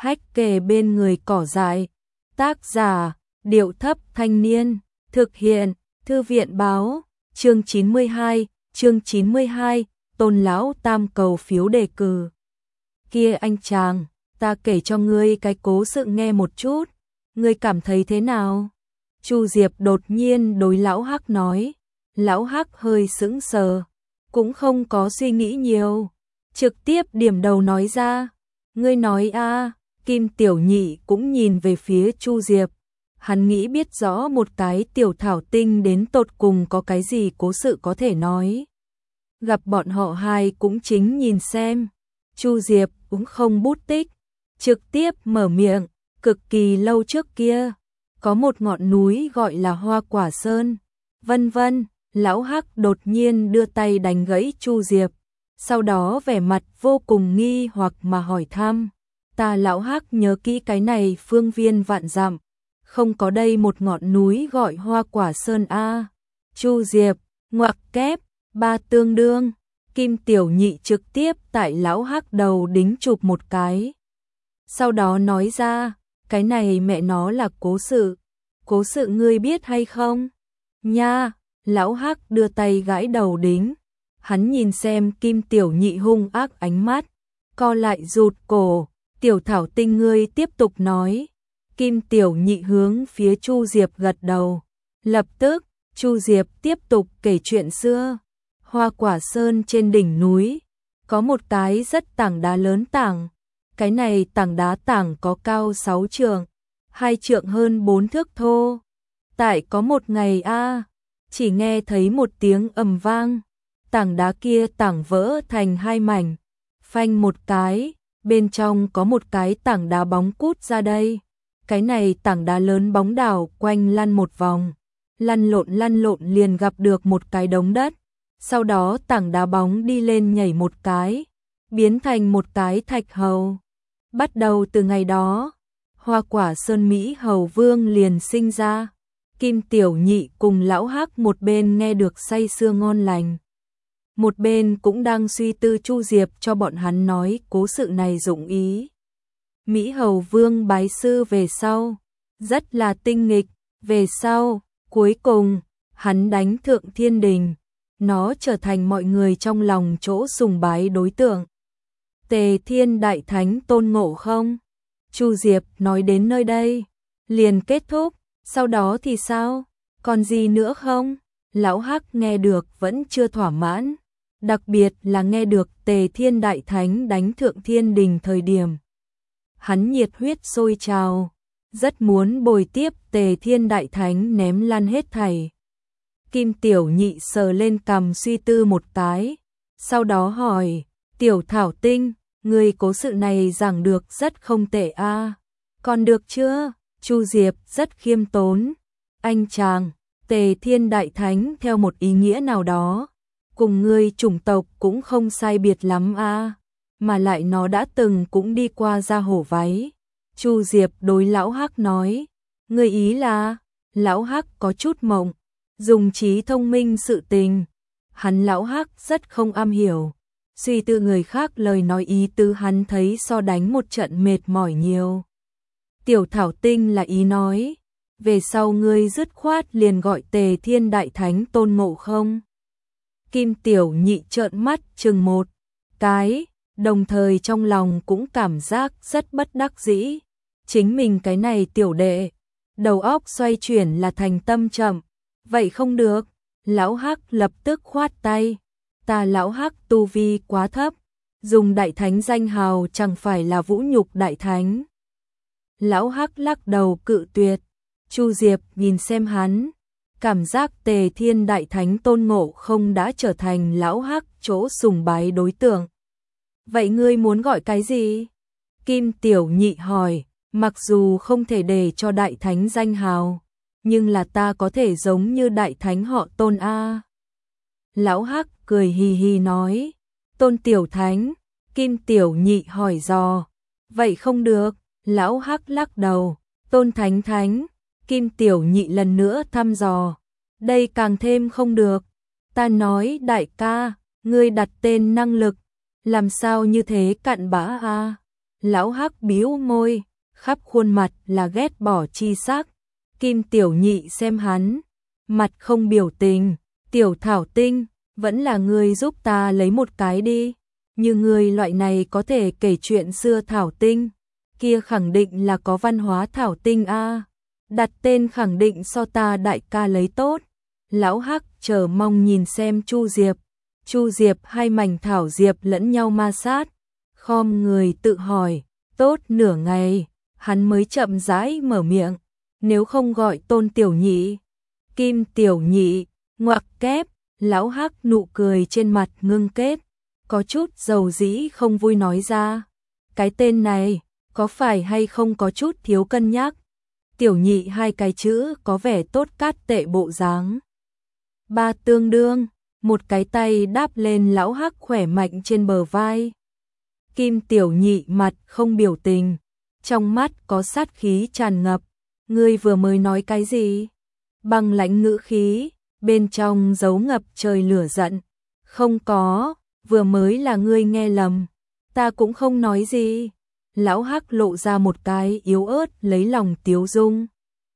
hách kề bên người cỏ dại. Tác giả, Điệu Thấp Thanh Niên. Thực hiện, Thư viện Báo. Chương 92, Tôn lão tam cầu phiếu đề cử. Kia anh chàng, ta kể cho ngươi cái cố sự nghe một chút, ngươi cảm thấy thế nào? Chu Diệp đột nhiên đối lão Hắc nói. Lão Hắc hơi sững sờ, cũng không có suy nghĩ nhiều, trực tiếp điểm đầu nói ra. Ngươi nói a. Kim Tiểu Nhị cũng nhìn về phía Chu Diệp. Hắn nghĩ biết rõ một cái tiểu thảo tinh đến tột cùng có cái gì cố sự có thể nói. Gặp bọn họ hai cũng chính nhìn xem. Chu Diệp cũng không bút tích, trực tiếp mở miệng. Cực kỳ lâu trước kia, có một ngọn núi gọi là Hoa Quả Sơn, vân vân. Lão Hắc đột nhiên đưa tay đánh gãy Chu Diệp, sau đó vẻ mặt vô cùng nghi hoặc mà hỏi thăm. Ta lão Hắc nhớ kỹ cái này phương viên vạn dặm, không có đây một ngọn núi gọi Hoa Quả Sơn a. Chu Diệp, ngoặc kép, ba tương đương. Kim Tiểu Nhị trực tiếp tại lão Hắc đầu đính chụp một cái. Sau đó nói ra, cái này mẹ nó là cố sự. Cố sự ngươi biết hay không? Nha, lão Hắc đưa tay gãi đầu đính. Hắn nhìn xem Kim Tiểu Nhị hung ác ánh mắt, co lại rụt cổ. Tiểu thảo tinh ngươi tiếp tục nói. Kim Tiểu Nhị hướng phía Chu Diệp gật đầu. Lập tức, Chu Diệp tiếp tục kể chuyện xưa. Hoa Quả Sơn trên đỉnh núi, có một cái rất tảng đá lớn tảng. Cái này tảng đá tảng có cao 6 trượng, 2 trượng hơn 4 thước thô. Tại có một ngày chỉ nghe thấy một tiếng ầm vang. Tảng đá kia tảng vỡ thành hai mảnh. Phanh một cái, bên trong có một cái tảng đá bóng cút ra đây. Cái này tảng đá lớn bóng đảo quanh lăn một vòng. Lăn lộn liền gặp được một cái đống đất. Sau đó tảng đá bóng đi lên nhảy một cái, biến thành một cái thạch hầu. Bắt đầu từ ngày đó, Hoa Quả Sơn Mỹ Hầu Vương liền sinh ra. Kim Tiểu Nhị cùng lão Hắc một bên nghe được say sưa ngon lành, một bên cũng đang suy tư Chu Diệp cho bọn hắn nói cố sự này dụng ý. Mỹ Hầu Vương bái sư về sau, rất là tinh nghịch, về sau, cuối cùng, hắn đánh thượng thiên đình. Nó trở thành mọi người trong lòng chỗ sùng bái đối tượng. Tề Thiên Đại Thánh tôn ngộ không? Chu Diệp nói đến nơi đây, liền kết thúc. Sau đó thì sao? Còn gì nữa không? Lão Hắc nghe được vẫn chưa thỏa mãn. Đặc biệt là nghe được Tề Thiên Đại Thánh đánh thượng thiên đình thời điểm. Hắn nhiệt huyết sôi trào, rất muốn bồi tiếp Tề Thiên Đại Thánh ném lăn hết thảy. Kim Tiểu Nhị sờ lên cằm suy tư một cái, sau đó hỏi, Tiểu Thảo Tinh, người cố sự này giảng được rất không tệ a. Còn được chưa? Chu Diệp rất khiêm tốn. Anh chàng, Tề Thiên Đại Thánh theo một ý nghĩa nào đó, cùng ngươi chủng tộc cũng không sai biệt lắm a, mà lại nó đã từng cũng đi qua ra hổ váy. Chu Diệp đối lão Hắc nói, ngươi ý là? Lão Hắc có chút mộng. Dùng trí thông minh sự tình, hắn lão Hắc rất không am hiểu, suy tư người khác lời nói ý tứ hắn thấy so đánh một trận mệt mỏi nhiều. Tiểu Thảo Tinh là ý nói, về sau ngươi dứt khoát liền gọi Tề Thiên Đại Thánh tôn ngộ không? Kim Tiểu Nhị trợn mắt chừng một cái, đồng thời trong lòng cũng cảm giác rất bất đắc dĩ. Chính mình cái này tiểu đệ, đầu óc xoay chuyển là thành tâm chậm. Vậy không được, lão Hắc lập tức khoát tay. Ta lão Hắc tu vi quá thấp, dùng Đại Thánh danh hào chẳng phải là vũ nhục Đại Thánh. Lão Hắc lắc đầu cự tuyệt. Chu Diệp nhìn xem hắn, cảm giác Tề Thiên Đại Thánh tôn ngộ không đã trở thành lão Hắc chỗ sùng bái đối tượng. Vậy ngươi muốn gọi cái gì? Kim Tiểu Nhị hỏi, mặc dù không thể để cho Đại Thánh danh hào, nhưng là ta có thể giống như Đại Thánh họ Tôn a. Lão Hắc cười hì hì nói, Tôn Tiểu Thánh. Kim Tiểu Nhị hỏi dò, vậy không được. Lão Hắc lắc đầu, Tôn Thánh Thánh. Kim Tiểu Nhị lần nữa thăm dò, đây càng thêm không được. Ta nói đại ca, ngươi đặt tên năng lực, làm sao như thế cặn bã a? Lão Hắc bĩu môi, khắp khuôn mặt là ghét bỏ chi sắc. Kim Tiểu Nhị xem hắn, mặt không biểu tình, Tiểu Thảo Tinh, vẫn là ngươi giúp ta lấy một cái đi. Như ngươi loại này có thể kể chuyện xưa Thảo Tinh, kia khẳng định là có văn hóa Thảo Tinh a. Đặt tên khẳng định so ta đại ca lấy tốt. Lão Hắc chờ mong nhìn xem Chu Diệp. Chu Diệp hai mảnh thảo diệp lẫn nhau ma sát, khom người tự hỏi, tốt nửa ngày, hắn mới chậm rãi mở miệng, nếu không gọi Tôn Tiểu Nhị. Kim Tiểu Nhị, ngoặc kép, Lão Hắc nụ cười trên mặt ngưng kết, có chút dầu dĩ không vui nói ra, cái tên này, có phải hay không có chút thiếu cân nhắc. Tiểu Nhị hai cái chữ có vẻ tốt cát tệ bộ dáng. Ba tương đương, một cái tay đáp lên Lão Hắc khỏe mạnh trên bờ vai. Kim Tiểu Nhị mặt không biểu tình, trong mắt có sát khí tràn ngập. Ngươi vừa mới nói cái gì? Băng lãnh ngữ khí, bên trong giấu ngập trời lửa giận. Không có, vừa mới là ngươi nghe lầm, ta cũng không nói gì. Lão Hắc lộ ra một cái yếu ớt lấy lòng tiếu dung.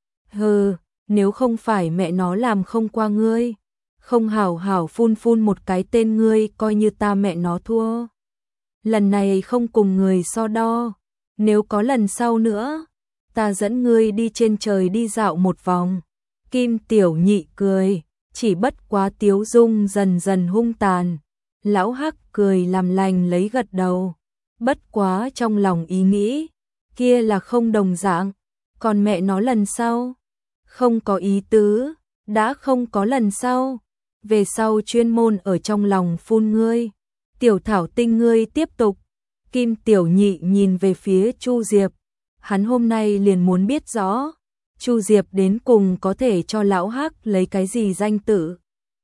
Hừ, nếu không phải mẹ nó làm không qua ngươi, không hảo hảo phun phun một cái tên ngươi coi như ta mẹ nó thua. Lần này không cùng người so đo, nếu có lần sau nữa, ta dẫn ngươi đi trên trời đi dạo một vòng. Kim Tiểu Nhị cười, chỉ bất quá tiếu dung dần dần hung tàn. Lão Hắc cười làm lành lấy gật đầu, bất quá trong lòng ý nghĩ, kia là không đồng dạng, còn mẹ nó lần sau, không có ý tứ, đã không có lần sau, về sau chuyên môn ở trong lòng phun ngươi. Tiểu Thảo Tinh ngươi tiếp tục. Kim Tiểu Nhị nhìn về phía Chu Diệp, hắn hôm nay liền muốn biết rõ, Chu Diệp đến cùng có thể cho Lão Hắc lấy cái gì danh tử.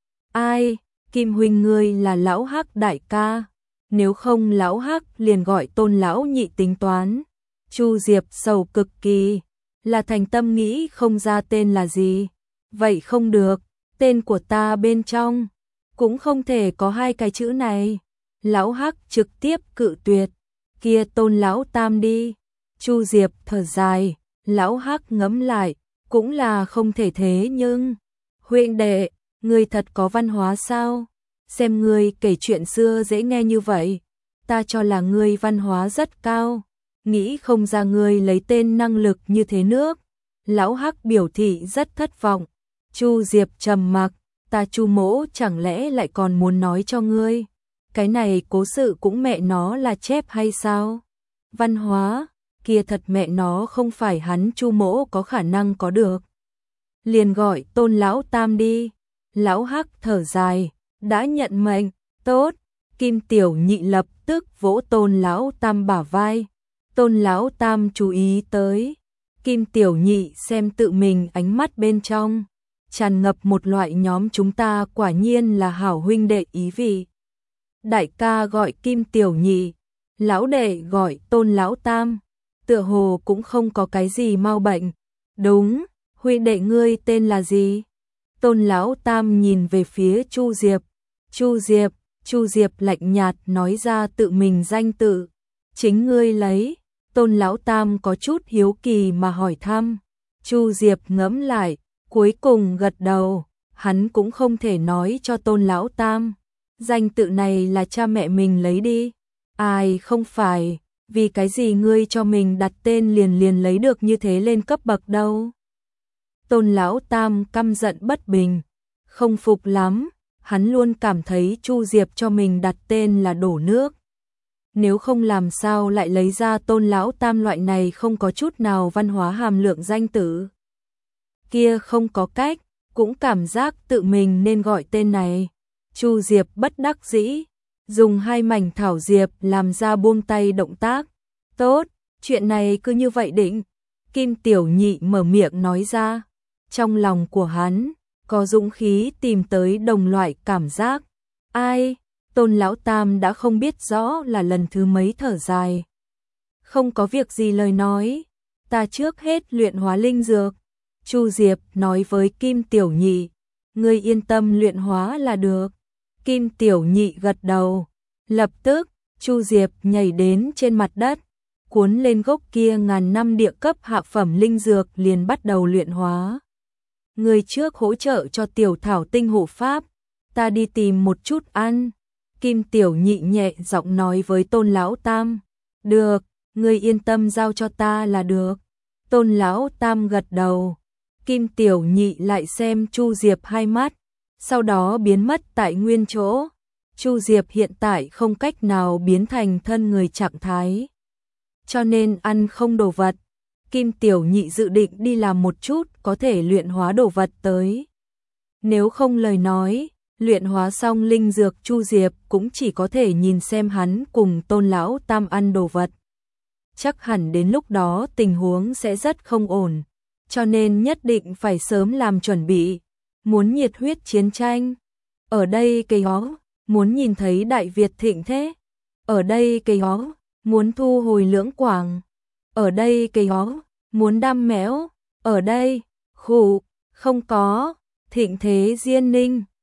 Ai, Kim huynh ngươi là Lão Hắc đại ca, nếu không Lão Hắc liền gọi Tôn lão nhị tính toán. Chu Diệp sầu cực kỳ, là thành tâm nghĩ không ra tên là gì. Vậy không được, tên của ta bên trong cũng không thể có hai cái chữ này. Lão Hắc trực tiếp cự tuyệt, kia Tôn lão tam đi. Chu Diệp thở dài, Lão Hắc ngẫm lại, cũng là không thể thế nhưng, huynh đệ, ngươi thật có văn hóa sao? Xem ngươi kể chuyện xưa dễ nghe như vậy, ta cho là ngươi văn hóa rất cao, nghĩ không ra ngươi lấy tên năng lực như thế nước. Lão Hắc biểu thị rất thất vọng. Chu Diệp trầm mặc, ta Chu mỗ chẳng lẽ lại còn muốn nói cho ngươi, cái này cố sự cũng mẹ nó là chép hay sao? Văn hóa, kia thật mẹ nó không phải hắn Chu mỗ có khả năng có được. Liền gọi Tôn lão tam đi. Lão Hắc thở dài, đã nhận mệnh, tốt. Kim Tiểu Nhị lập tức vỗ Tôn lão tam bả vai. Tôn lão tam chú ý tới. Kim Tiểu Nhị xem tự mình ánh mắt bên trong, tràn ngập một loại nhóm chúng ta quả nhiên là hảo huynh đệ ý vị. Đại ca gọi Kim Tiểu Nhị, lão đệ gọi Tôn lão tam, tựa hồ cũng không có cái gì mau bệnh. Đúng, huynh đệ ngươi tên là gì? Tôn lão tam nhìn về phía Chu Diệp. Chu Diệp lạnh nhạt nói ra tự mình danh tự. Chính ngươi lấy. Tôn lão tam có chút hiếu kỳ mà hỏi thăm. Chu Diệp ngẫm lại, cuối cùng gật đầu, hắn cũng không thể nói cho Tôn lão tam. Danh tự này là cha mẹ mình lấy đi. Ai không phải, vì cái gì ngươi cho mình đặt tên liền lấy được như thế lên cấp bậc đâu. Tôn lão tam căm giận bất bình, không phục lắm, hắn luôn cảm thấy Chu Diệp cho mình đặt tên là đổ nước. Nếu không làm sao lại lấy ra Tôn lão tam loại này không có chút nào văn hóa hàm lượng danh tử. Kia không có cách, cũng cảm giác tự mình nên gọi tên này. Chu Diệp bất đắc dĩ, dùng hai mảnh thảo diệp làm ra buông tay động tác. Tốt, chuyện này cứ như vậy định. Kim Tiểu Nhị mở miệng nói ra. Trong lòng của hắn, có dũng khí tìm tới đồng loại cảm giác. Ai? Tôn lão tam đã không biết rõ là lần thứ mấy thở dài. Không có việc gì lời nói, ta trước hết luyện hóa linh dược. Chu Diệp nói với Kim Tiểu Nhị, ngươi yên tâm luyện hóa là được. Kim Tiểu Nhị gật đầu, lập tức Chu Diệp nhảy đến trên mặt đất, cuốn lên gốc kia ngàn năm địa cấp hạ phẩm linh dược liền bắt đầu luyện hóa. Người trước hỗ trợ cho tiểu thảo tinh hộ pháp, ta đi tìm một chút ăn. Kim Tiểu Nhị nhẹ giọng nói với Tôn Lão Tam. Được, ngươi yên tâm giao cho ta là được. Tôn Lão Tam gật đầu. Kim Tiểu Nhị lại xem Chu Diệp hai mắt, sau đó biến mất tại nguyên chỗ. Chu Diệp hiện tại không cách nào biến thành thân người trạng thái, cho nên ăn không đồ vật. Kim Tiểu Nhị dự định đi làm một chút có thể luyện hóa đồ vật tới. Nếu không lời nói, luyện hóa xong linh dược Chu Diệp cũng chỉ có thể nhìn xem hắn cùng Tôn Lão Tam ăn đồ vật. Chắc hẳn đến lúc đó tình huống sẽ rất không ổn, cho nên nhất định phải sớm làm chuẩn bị. Muốn nhiệt huyết chiến tranh, ở đây cây ó, muốn nhìn thấy Đại Việt thịnh thế, ở đây cây ó, muốn thu hồi Lưỡng Quảng, ở đây cây ó, muốn đam mẽo, ở đây, khụ, không có, thịnh thế Diên Ninh.